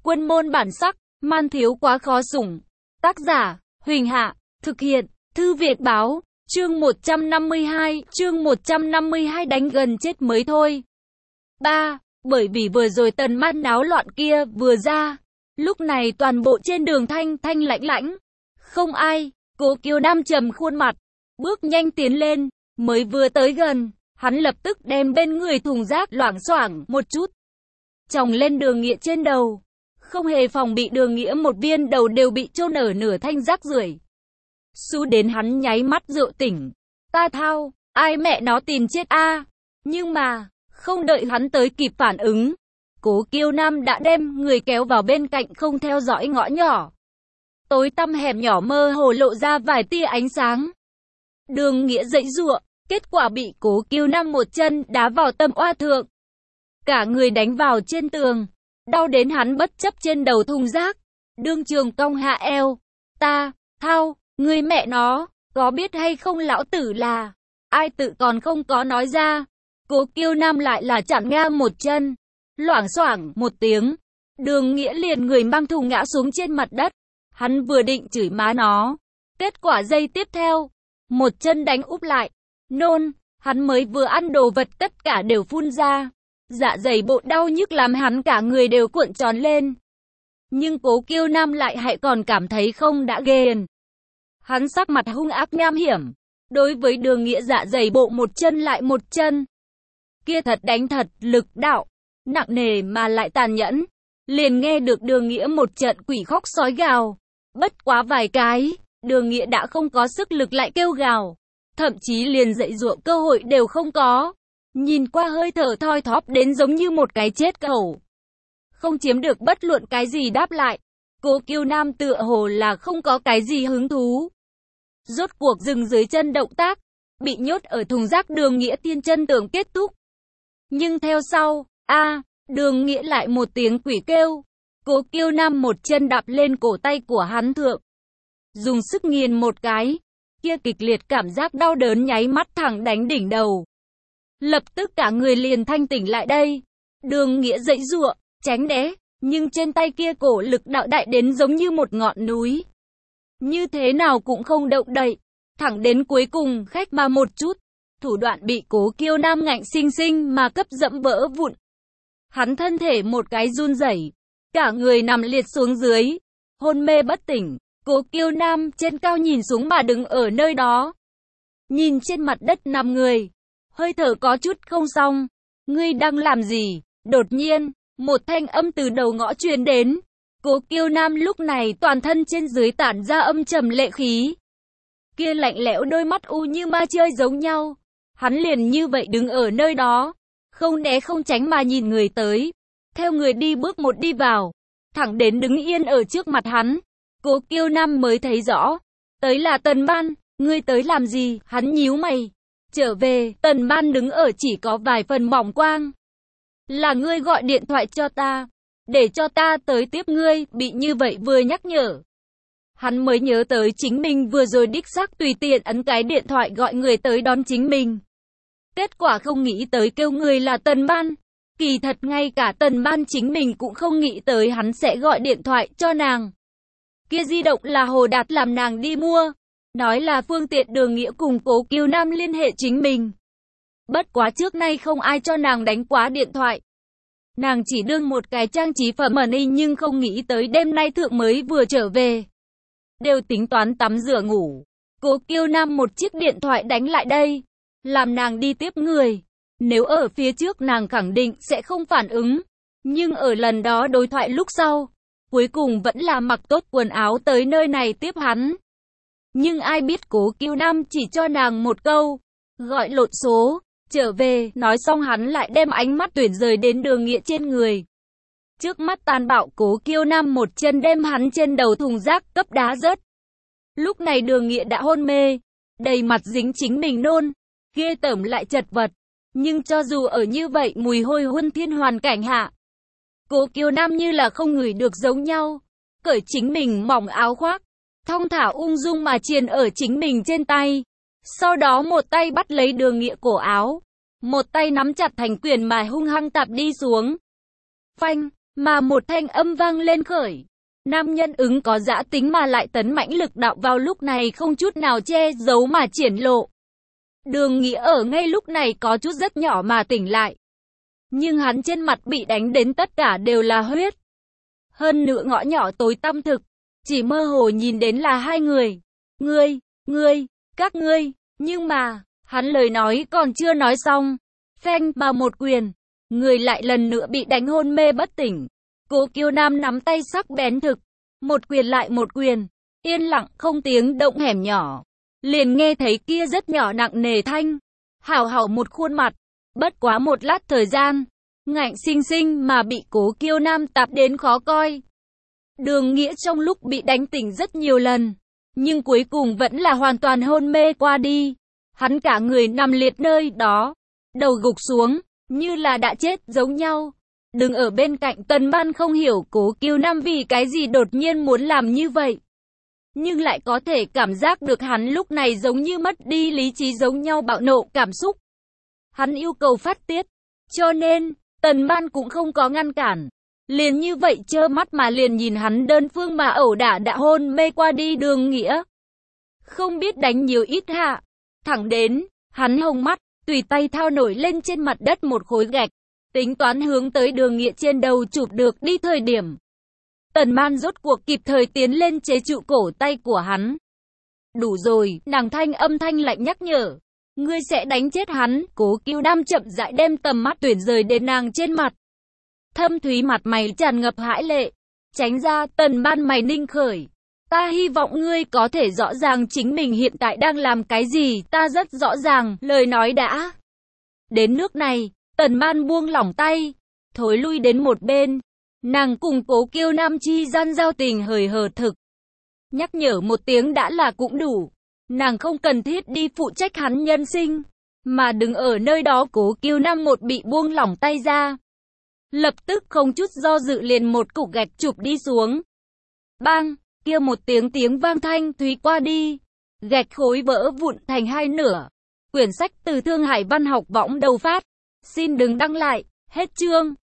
Quân môn bản sắc, man thiếu quá khó sủng. Tác giả, Huỳnh Hạ, thực hiện, Thư Việt Báo, chương 152 đánh gần chết mới thôi. 3. Bởi vì vừa rồi tần man náo loạn kia vừa ra, lúc này toàn bộ trên đường thanh lãnh lãnh. Không ai, Cố Kiều Nam trầm khuôn mặt, bước nhanh tiến lên, mới vừa tới gần, hắn lập tức đem bên người thùng rác loảng xoảng một chút, chồng lên Đường Nghĩa trên đầu. Không hề phòng bị, Đường Nghĩa một viên đầu đều bị chôn ở nửa thanh rác rưởi. Xú đến hắn nháy mắt rượu tỉnh. Ta thao, ai mẹ nó tìm chết a? Nhưng mà, không đợi hắn tới kịp phản ứng, Cố Kiều Nam đã đem người kéo vào bên cạnh không theo dõi ngõ nhỏ. Tối tăm hẻm nhỏ mơ hồ lộ ra vài tia ánh sáng. Đường Nghĩa giãy giụa, kết quả bị Cố Kiều Nam một chân đá vào tâm oa thượng. Cả người đánh vào trên tường, đau đến hắn bất chấp trên đầu thùng rác, đương trường cong hạ eo. Ta, thao, người mẹ nó, có biết hay không lão tử là ai tự còn không có nói ra. Cố Kiều Nam lại là chặn ngang một chân, loảng xoảng một tiếng, Đường Nghĩa liền người mang thùng ngã xuống trên mặt đất. Hắn vừa định chửi má nó, kết quả giây tiếp theo, một chân đánh úp lại, nôn, hắn mới vừa ăn đồ vật tất cả đều phun ra. Dạ dày bộ đau nhức làm hắn cả người đều cuộn tròn lên. Nhưng Cố Kiều Nam lại hãy còn cảm thấy không đã ghiền. Hắn sắc mặt hung ác nham hiểm, đối với Đường Nghĩa dạ dày bộ một chân lại một chân. Kia thật đánh thật, lực đạo, nặng nề mà lại tàn nhẫn. Liền nghe được Đường Nghĩa một trận quỷ khóc sói gào. Bất quá vài cái, Đường Nghĩa đã không có sức lực lại kêu gào. Thậm chí liền dậy dụa cơ hội đều không có. Nhìn qua hơi thở thoi thóp đến giống như một cái chết cẩu. Không chiếm được bất luận cái gì đáp lại. Cố Kiều Nam tựa hồ là không có cái gì hứng thú. Rốt cuộc dừng dưới chân động tác. Bị nhốt ở thùng rác, Đường Nghĩa tiên chân tưởng kết thúc. Nhưng theo sau, Đường Nghĩa lại một tiếng quỷ kêu. Cố Kiều Nam một chân đạp lên cổ tay của hắn thượng. Dùng sức nghiền một cái. Kia kịch liệt cảm giác đau đớn nháy mắt thẳng đánh đỉnh đầu. Lập tức cả người liền thanh tỉnh lại đây. Đường Nghĩa giãy giụa, tránh né, nhưng trên tay kia cổ lực đạo đại đến giống như một ngọn núi. Như thế nào cũng không động đậy. Thẳng đến cuối cùng khách mà một chút. Thủ đoạn bị Cố Kiều Nam ngạnh sinh sinh mà cấp dẫm vỡ vụn. Hắn thân thể một cái run rẩy, cả người nằm liệt xuống dưới, hôn mê bất tỉnh. Cố Kiều Nam trên cao nhìn xuống mà đứng ở nơi đó. Nhìn trên mặt đất nằm người, hơi thở có chút không xong. Ngươi đang làm gì? Đột nhiên, một thanh âm từ đầu ngõ truyền đến. Cố Kiều Nam lúc này toàn thân trên dưới tản ra âm trầm lệ khí. Kia lạnh lẽo đôi mắt u như ma chơi giống nhau. Hắn liền như vậy đứng ở nơi đó, không né không tránh mà nhìn người tới. Theo người đi bước một đi vào, thẳng đến đứng yên ở trước mặt hắn. Cố Kiều Nam mới thấy rõ. Tới là Tần Ban, ngươi tới làm gì? Hắn nhíu mày. Trở về, Tần Ban đứng ở chỉ có vài phần mỏng quang. Là ngươi gọi điện thoại cho ta, để cho ta tới tiếp ngươi. Bị như vậy vừa nhắc nhở, hắn mới nhớ tới chính mình vừa rồi đích xác tùy tiện ấn cái điện thoại gọi người tới đón chính mình. Kết quả không nghĩ tới kêu người là Tần Ban. Kỳ thật ngay cả Tần Ban chính mình cũng không nghĩ tới hắn sẽ gọi điện thoại cho nàng. Kia di động là Hồ Đạt làm nàng đi mua, nói là phương tiện Đường Nghĩa cùng Cố Kiều Nam liên hệ chính mình. Bất quá trước nay không ai cho nàng đánh quá điện thoại. Nàng chỉ đương một cái trang trí phẩm ẩn hình, nhưng không nghĩ tới đêm nay thượng mới vừa trở về. Đều tính toán tắm rửa ngủ. Cố Kiều Nam một chiếc điện thoại đánh lại đây, làm nàng đi tiếp người. Nếu ở phía trước nàng khẳng định sẽ không phản ứng. Nhưng ở lần đó đối thoại lúc sau, cuối cùng vẫn là mặc tốt quần áo tới nơi này tiếp hắn. Nhưng ai biết Cố Kiều Nam chỉ cho nàng một câu, gọi lộn số, trở về. Nói xong hắn lại đem ánh mắt tuyển rời đến Đường Nghĩa trên người. Trước mắt tàn bạo, Cố Kiều Nam một chân đem hắn trên đầu thùng rác cấp đá rớt. Lúc này Đường Nghĩa đã hôn mê, đầy mặt dính chính mình nôn, ghê tởm lại chật vật. Nhưng cho dù ở như vậy mùi hôi huân thiên hoàn cảnh hạ, Cố Kiều Nam như là không ngửi được giống nhau, cởi chính mình mỏng áo khoác, thong thả ung dung mà triền ở chính mình trên tay. Sau đó một tay bắt lấy Đường Nghĩa cổ áo, một tay nắm chặt thành quyền mà hung hăng tạp đi xuống. Phanh, mà một thanh âm vang lên khởi. Nam nhân ứng có dã tính mà lại tấn mãnh lực đạo vào lúc này không chút nào che giấu mà triển lộ. Đường Nghĩa ở ngay lúc này có chút rất nhỏ mà tỉnh lại. Nhưng hắn trên mặt bị đánh đến tất cả đều là huyết. Hơn nữa ngõ nhỏ tối tăm thực, chỉ mơ hồ nhìn đến là hai người. Các ngươi, nhưng mà, hắn lời nói còn chưa nói xong. Phanh mà một quyền, người lại lần nữa bị đánh hôn mê bất tỉnh. Cố Kiêu Nam nắm tay sắc bén thực, một quyền lại một quyền, yên lặng không tiếng động hẻm nhỏ. Liền nghe thấy kia rất nhỏ nặng nề thanh. Hảo một khuôn mặt, bất quá một lát thời gian, ngạnh sinh sinh mà bị Cố Kiêu Nam tạp đến khó coi. Đường Nghĩa trong lúc bị đánh tỉnh rất nhiều lần, nhưng cuối cùng vẫn là hoàn toàn hôn mê qua đi. Hắn cả người nằm liệt nơi đó, đầu gục xuống, như là đã chết giống nhau. Đứng ở bên cạnh Tần Ban không hiểu Cố Kiêu Nam vì cái gì đột nhiên muốn làm như vậy. Nhưng lại có thể cảm giác được hắn lúc này giống như mất đi lý trí giống nhau bạo nộ cảm xúc. Hắn yêu cầu phát tiết, cho nên, Tần Ban cũng không có ngăn cản. Liền như vậy trơ mắt mà liền nhìn hắn đơn phương mà ẩu đả đã hôn mê qua đi Đường Nghĩa. Không biết đánh nhiều ít hạ. Thẳng đến, hắn hồng mắt, tùy tay thao nổi lên trên mặt đất một khối gạch. Tính toán hướng tới Đường Nghĩa trên đầu chụp được đi thời điểm. Tần Ban rốt cuộc kịp thời tiến lên chế trụ cổ tay của hắn. Đủ rồi, nàng thanh âm thanh lạnh nhắc nhở. Ngươi sẽ đánh chết hắn. Cố Kiêu Nam chậm rãi đem tầm mắt tuyển rời đến nàng trên mặt. Thâm thúy mặt mày tràn ngập hãi lệ. Tránh ra, Tần Ban mày ninh khởi. Ta hy vọng ngươi có thể rõ ràng chính mình hiện tại đang làm cái gì. Ta rất rõ ràng, lời nói đã. Đến nước này, Tần Ban buông lỏng tay, thối lui đến một bên. Nàng cùng Cố Kiêu Nam chi gian giao tình hời hợt thực. Nhắc nhở một tiếng đã là cũng đủ. Nàng không cần thiết đi phụ trách hắn nhân sinh, mà đứng ở nơi đó. Cố Kiêu Nam một bị buông lỏng tay ra, lập tức không chút do dự liền một cục gạch chụp đi xuống. Bang, kia một tiếng vang thanh thúy qua đi. Gạch khối vỡ vụn thành hai nửa. Quyển sách từ Thương Hải Văn Học Võng đầu phát. Xin đừng đăng lại, hết chương.